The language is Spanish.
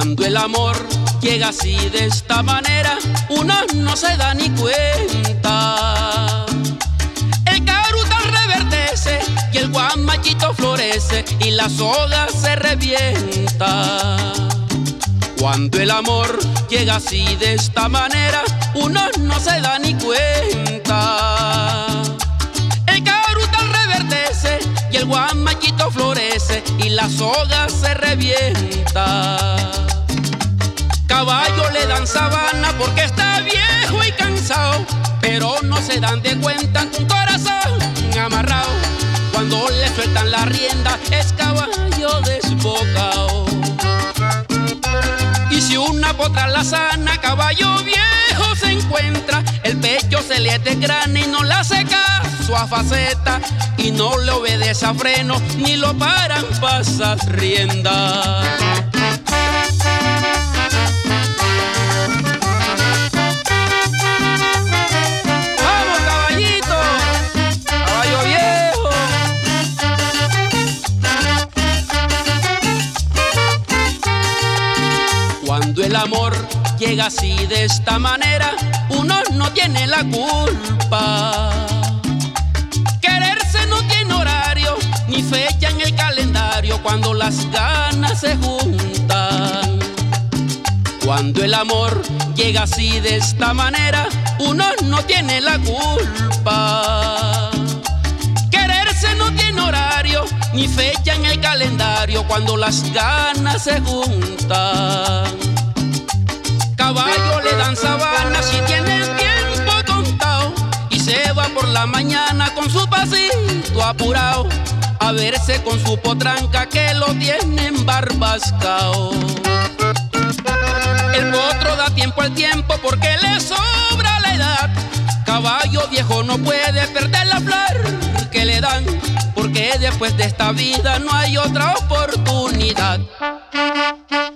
Cuando el amor llega así de esta manera, uno no se da ni cuenta. El carutal reverdece y el guamachito florece y la soga se revienta. Cuando el amor llega así de esta manera, uno no se da ni cuenta. El carutal reverdece y el guamachito florece y la soga se revienta. Caballo le dan sabana porque está viejo y cansado, pero no se dan de cuenta que un corazón amarrado, cuando le sueltan la rienda, es caballo desbocado. Y si una potra la sana, caballo viejo se encuentra, el pecho se le desgrana y no le hace caso a faceta, y no le obedece a freno, ni lo paran pasas rienda. ¡Vamos, caballito! ¡Caballo viejo! Cuando el amor llega así de esta manera, uno no tiene la culpa. Quererse no tiene horario ni fecha en el calendario cuando las ganas se juntan. Cuando el amor llega así de esta manera, uno no tiene la culpa. Quererse no tiene horario ni fecha en el calendario cuando las ganas se juntan. Caballo le dan sabana si tiene el tiempo contado y se va por la mañana con su pasito apurado a verse con su potranca que lo tiene embarbascao. El potro da tiempo al tiempo porque le sobra la edad. Caballo viejo no puede perder la flor que le dan, porque después de esta vida no hay otra oportunidad.